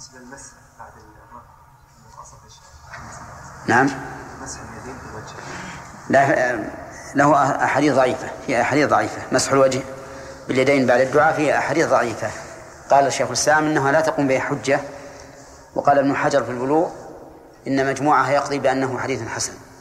بالنسبة للمسح بعد نعم. مسح اليدين في الوجه. لا، له أحاديث ضعيفة، هي أحاديث ضعيفة. مسح الوجه باليدين بعد الدعاء فيها أحاديث ضعيفة. قال الشيخ الإسلام إنها لا تقوم به حجة، وقال ابن حجر في البلوغ إن مجموعها يقضي بأنه حديث حسن.